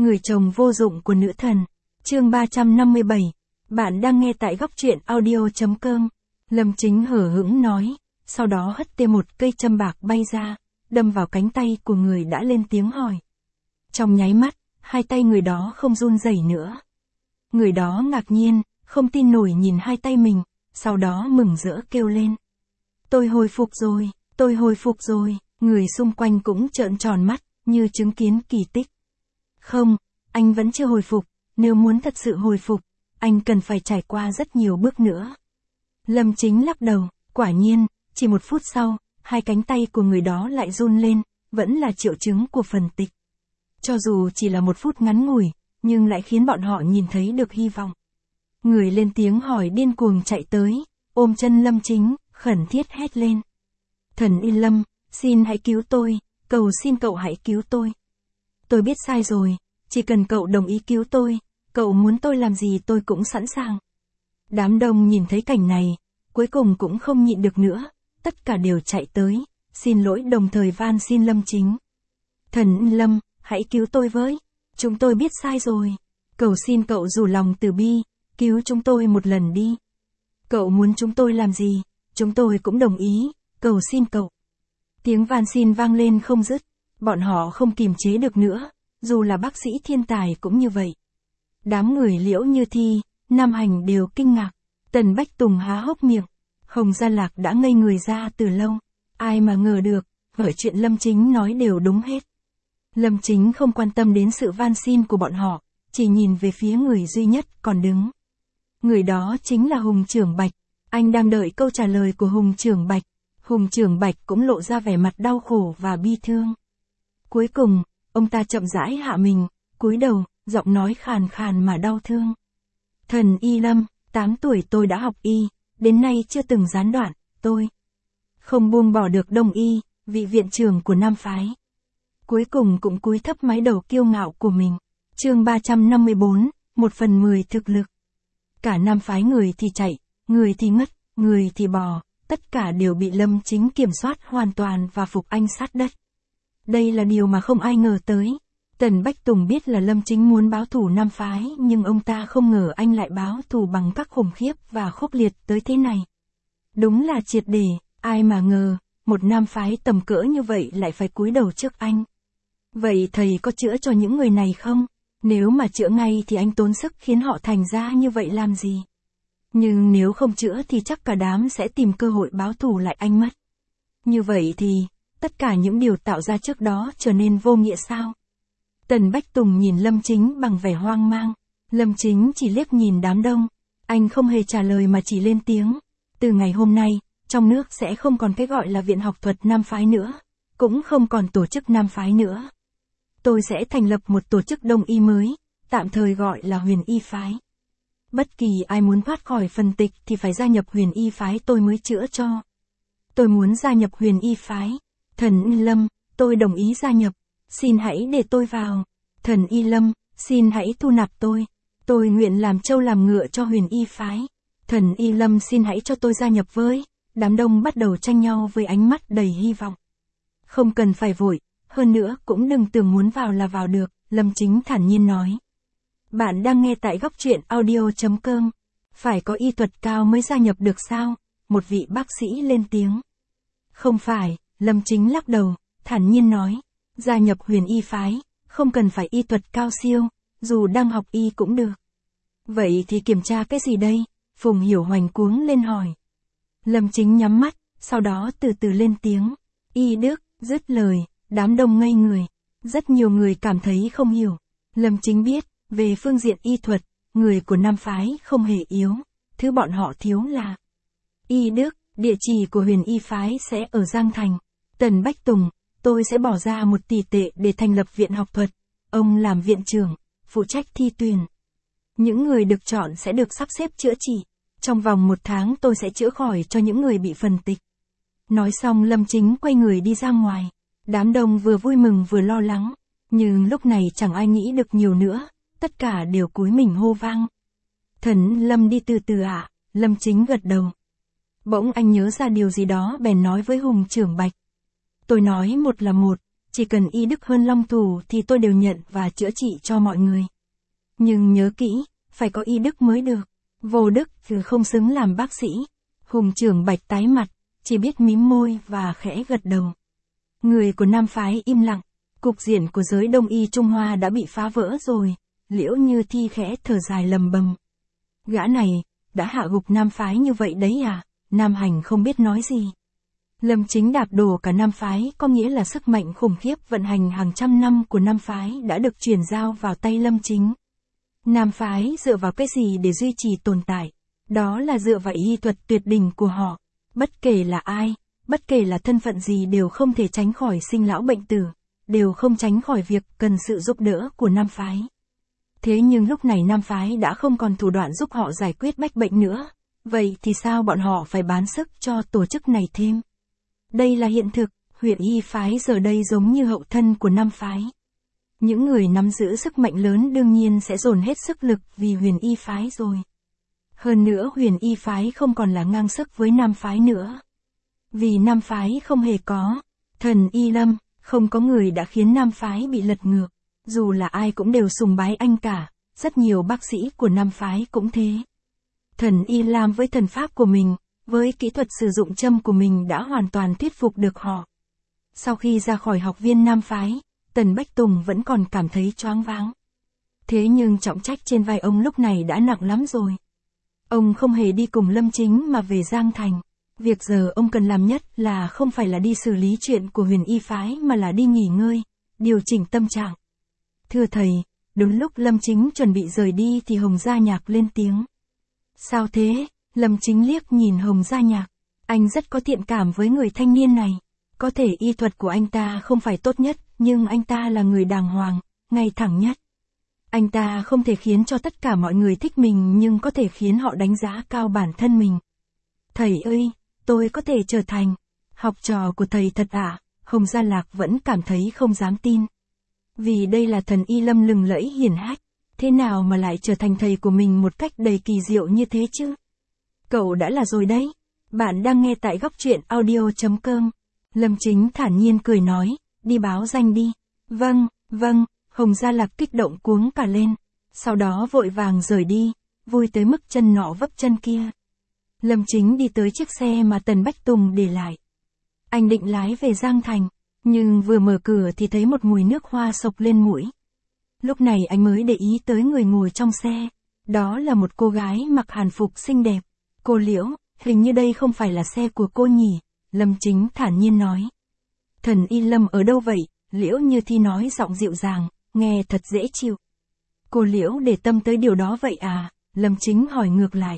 Người chồng vô dụng của nữ thần. Chương 357. Bạn đang nghe tại góc truyện audio.com. Lâm Chính hở hững nói, sau đó hất tê một cây châm bạc bay ra, đâm vào cánh tay của người đã lên tiếng hỏi. Trong nháy mắt, hai tay người đó không run rẩy nữa. Người đó ngạc nhiên, không tin nổi nhìn hai tay mình, sau đó mừng rỡ kêu lên. Tôi hồi phục rồi, tôi hồi phục rồi. Người xung quanh cũng trợn tròn mắt, như chứng kiến kỳ tích. Không, anh vẫn chưa hồi phục, nếu muốn thật sự hồi phục, anh cần phải trải qua rất nhiều bước nữa. Lâm Chính lắc đầu, quả nhiên, chỉ một phút sau, hai cánh tay của người đó lại run lên, vẫn là triệu chứng của phần tịch. Cho dù chỉ là một phút ngắn ngủi, nhưng lại khiến bọn họ nhìn thấy được hy vọng. Người lên tiếng hỏi điên cuồng chạy tới, ôm chân Lâm Chính, khẩn thiết hét lên. Thần Y Lâm, xin hãy cứu tôi, cầu xin cậu hãy cứu tôi. Tôi biết sai rồi, chỉ cần cậu đồng ý cứu tôi, cậu muốn tôi làm gì tôi cũng sẵn sàng. Đám đông nhìn thấy cảnh này, cuối cùng cũng không nhịn được nữa, tất cả đều chạy tới, xin lỗi đồng thời van xin Lâm Chính. Thần Lâm, hãy cứu tôi với, chúng tôi biết sai rồi, cầu xin cậu rủ lòng từ bi, cứu chúng tôi một lần đi. Cậu muốn chúng tôi làm gì, chúng tôi cũng đồng ý, cầu xin cậu. Tiếng van xin vang lên không dứt, bọn họ không kìm chế được nữa, dù là bác sĩ thiên tài cũng như vậy. Đám người Liễu Như Thi, Nam Hành đều kinh ngạc, Tần Bách Tùng há hốc miệng, Hồng Gia Lạc đã ngây người ra từ lâu, ai mà ngờ được, bởi chuyện Lâm Chính nói đều đúng hết. Lâm Chính không quan tâm đến sự van xin của bọn họ, chỉ nhìn về phía người duy nhất còn đứng. Người đó chính là Hùng Trưởng Bạch, anh đang đợi câu trả lời của Hùng Trưởng Bạch. Hùng Trưởng Bạch cũng lộ ra vẻ mặt đau khổ và bi thương. Cuối cùng, ông ta chậm rãi hạ mình, cúi đầu, giọng nói khàn khàn mà đau thương. Thần Y Lâm, 8 tuổi tôi đã học y, đến nay chưa từng gián đoạn, tôi không buông bỏ được Đông Y, vị viện trưởng của Nam Phái. Cuối cùng cũng cúi thấp mái đầu kiêu ngạo của mình. Chương 354, 1/10 thực lực. Cả Nam Phái người thì chạy, người thì ngất, người thì bò, tất cả đều bị Lâm Chính kiểm soát hoàn toàn và phục anh sát đất. Đây là điều mà không ai ngờ tới. Tần Bách Tùng biết là Lâm Chính muốn báo thù Nam Phái, nhưng ông ta không ngờ anh lại báo thù bằng các khủng khiếp và khốc liệt tới thế này. Đúng là triệt để, ai mà ngờ, một Nam Phái tầm cỡ như vậy lại phải cúi đầu trước anh. Vậy thầy có chữa cho những người này không? Nếu mà chữa ngay thì anh tốn sức khiến họ thành ra như vậy làm gì? Nhưng nếu không chữa thì chắc cả đám sẽ tìm cơ hội báo thù lại anh mất. Như vậy thì, tất cả những điều tạo ra trước đó trở nên vô nghĩa sao? Tần Bách Tùng nhìn Lâm Chính bằng vẻ hoang mang. Lâm Chính chỉ liếc nhìn đám đông. Anh không hề trả lời mà chỉ lên tiếng. Từ ngày hôm nay, trong nước sẽ không còn cái gọi là Viện Học thuật Nam Phái nữa. Cũng không còn tổ chức Nam Phái nữa. Tôi sẽ thành lập một tổ chức Đông Y mới, tạm thời gọi là Huyền Y Phái. Bất kỳ ai muốn thoát khỏi phần tịch thì phải gia nhập Huyền Y Phái tôi mới chữa cho. Tôi muốn gia nhập Huyền Y Phái. Thần Y Lâm, tôi đồng ý gia nhập. Xin hãy để tôi vào. Thần Y Lâm, xin hãy thu nạp tôi. Tôi nguyện làm trâu làm ngựa cho Huyền Y Phái. Thần Y Lâm xin hãy cho tôi gia nhập với. Đám đông bắt đầu tranh nhau với ánh mắt đầy hy vọng. Không cần phải vội, hơn nữa cũng đừng tưởng muốn vào là vào được, Lâm Chính thản nhiên nói. Bạn đang nghe tại góc truyện audio.com. Phải có y thuật cao mới gia nhập được sao? Một vị bác sĩ lên tiếng. Không phải, Lâm Chính lắc đầu, thản nhiên nói. Gia nhập Huyền Y Phái, không cần phải y thuật cao siêu, dù đang học y cũng được. Vậy thì kiểm tra cái gì đây? Phùng Hiểu Hoành cuống lên hỏi. Lâm Chính nhắm mắt, sau đó từ từ lên tiếng. Y đức, dứt lời, đám đông ngây người. Rất nhiều người cảm thấy không hiểu. Lâm Chính biết, về phương diện y thuật, người của Nam Phái không hề yếu. Thứ bọn họ thiếu là y đức. Địa chỉ của Huyền Y Phái sẽ ở Giang Thành. Tần Bách Tùng, tôi sẽ bỏ ra 1 tỷ tệ để thành lập viện học thuật. Ông làm viện trưởng, phụ trách thi tuyển. Những người được chọn sẽ được sắp xếp chữa trị. Trong vòng 1 tháng tôi sẽ chữa khỏi cho những người bị phần tịch. Nói xong Lâm Chính quay người đi ra ngoài. Đám đông vừa vui mừng vừa lo lắng. Nhưng lúc này chẳng ai nghĩ được nhiều nữa. Tất cả đều cúi mình hô vang. Thần Lâm đi từ từ ạ. Lâm Chính gật đầu. Bỗng anh nhớ ra điều gì đó bèn nói với Hùng Trưởng Bạch. Tôi nói một là một, chỉ cần y đức hơn long thủ thì tôi đều nhận và chữa trị cho mọi người. Nhưng nhớ kỹ, phải có y đức mới được. Vô đức thì không xứng làm bác sĩ. Hùng trưởng Bạch tái mặt, chỉ biết mím môi và khẽ gật đầu. Người của Nam phái im lặng, cục diện của giới Đông y Trung Hoa đã bị phá vỡ rồi. Liễu Như Thi khẽ thở dài lầm bầm. Gã này, đã hạ gục Nam phái như vậy đấy à? Nam Hành không biết nói gì. Lâm Chính đạp đổ cả Nam phái, có nghĩa là sức mạnh khủng khiếp vận hành hàng trăm năm của Nam phái đã được chuyển giao vào tay Lâm Chính. Nam phái dựa vào cái gì để duy trì tồn tại? Đó là dựa vào y thuật tuyệt đỉnh của họ. Bất kể là ai, bất kể là thân phận gì đều không thể tránh khỏi sinh lão bệnh tử, đều không tránh khỏi việc cần sự giúp đỡ của Nam phái. Thế nhưng lúc này Nam phái đã không còn thủ đoạn giúp họ giải quyết bách bệnh nữa. Vậy thì sao bọn họ phải bán sức cho tổ chức này thêm? Đây là hiện thực, Huyền Y phái giờ đây giống như hậu thân của Nam phái. Những người nắm giữ sức mạnh lớn đương nhiên sẽ dồn hết sức lực vì Huyền Y phái rồi. Hơn nữa Huyền Y phái không còn là ngang sức với Nam phái nữa. Vì Nam phái không hề có thần Y Lâm, không có người đã khiến Nam phái bị lật ngược. Dù là ai cũng đều sùng bái anh cả, rất nhiều bác sĩ của Nam phái cũng thế. Thần Y Lam với thần pháp của mình, với kỹ thuật sử dụng châm của mình đã hoàn toàn thuyết phục được họ. Sau khi ra khỏi học viên Nam phái, Tần Bách Tùng vẫn còn cảm thấy choáng váng. Thế nhưng trọng trách trên vai ông lúc này đã nặng lắm rồi. Ông không hề đi cùng Lâm Chính mà về Giang Thành. Việc giờ ông cần làm nhất là không phải là đi xử lý chuyện của Huyền Y phái mà là đi nghỉ ngơi, điều chỉnh tâm trạng. Thưa thầy, đúng lúc Lâm Chính chuẩn bị rời đi thì Hồng Gia Nhạc lên tiếng. Sao thế? Lâm Chính liếc nhìn Hồng Gia Nhạc. Anh rất có thiện cảm với người thanh niên này. Có thể y thuật của anh ta không phải tốt nhất, nhưng anh ta là người đàng hoàng, ngay thẳng nhất. Anh ta không thể khiến cho tất cả mọi người thích mình nhưng có thể khiến họ đánh giá cao bản thân mình. Thầy ơi, tôi có thể trở thành học trò của thầy thật ạ? Hồng Gia Lạc vẫn cảm thấy không dám tin. Vì đây là thần Y Lâm lừng lẫy hiển hách, thế nào mà lại trở thành thầy của mình một cách đầy kỳ diệu như thế chứ? Cậu đã là rồi đấy. Bạn đang nghe tại góc truyện audio.com. Lâm Chính thản nhiên cười nói, đi báo danh đi. Vâng, vâng, Hồng Gia Lạc kích động cuống cả lên. Sau đó vội vàng rời đi, vui tới mức chân nọ vấp chân kia. Lâm Chính đi tới chiếc xe mà Tần Bách Tùng để lại. Anh định lái về Giang Thành, nhưng vừa mở cửa thì thấy một mùi nước hoa sộc lên mũi. Lúc này anh mới để ý tới người ngồi trong xe. Đó là một cô gái mặc hàn phục xinh đẹp. Cô Liễu, hình như đây không phải là xe của cô nhỉ? Lâm Chính thản nhiên nói. Thần Y Lâm ở đâu vậy? Liễu Như Thi nói giọng dịu dàng, nghe thật dễ chịu. Cô Liễu để tâm tới điều đó vậy à? Lâm Chính hỏi ngược lại.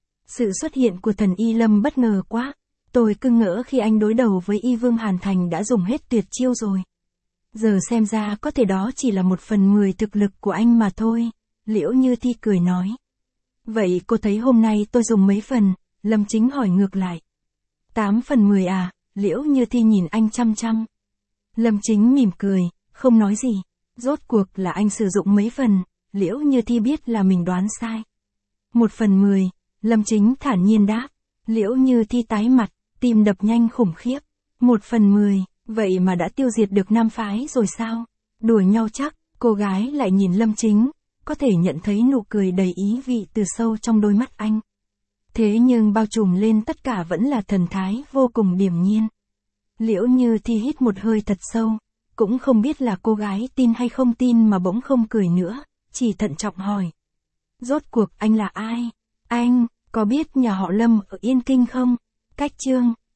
Sự xuất hiện của thần Y Lâm bất ngờ quá. Tôi cứ ngỡ khi anh đối đầu với Y Vương Hàn Thành đã dùng hết tuyệt chiêu rồi. Giờ xem ra có thể đó chỉ là 1/10 thực lực của anh mà thôi. Liễu Như Thi cười nói. Vậy cô thấy hôm nay tôi dùng mấy phần? Lâm Chính hỏi ngược lại. 8/10 à? Liễu Như Thi nhìn anh chăm chăm. Lâm Chính mỉm cười, không nói gì. Rốt cuộc là anh sử dụng mấy phần? Liễu Như Thi biết là mình đoán sai. 1/10, Lâm Chính thản nhiên đáp. Liễu Như Thi tái mặt, tim đập nhanh khủng khiếp. 1/10, vậy mà đã tiêu diệt được Nam phái rồi sao? Đùa nhau chắc? Cô gái lại nhìn Lâm Chính, có thể nhận thấy nụ cười đầy ý vị từ sâu trong đôi mắt anh. Thế nhưng bao trùm lên tất cả vẫn là thần thái vô cùng điềm nhiên. Liễu Như Thi hít một hơi thật sâu, cũng không biết là cô gái tin hay không tin mà bỗng không cười nữa, chỉ thận trọng hỏi. Rốt cuộc anh là ai? Anh, có biết nhà họ Lâm ở Yên Kinh không? Cách Chương,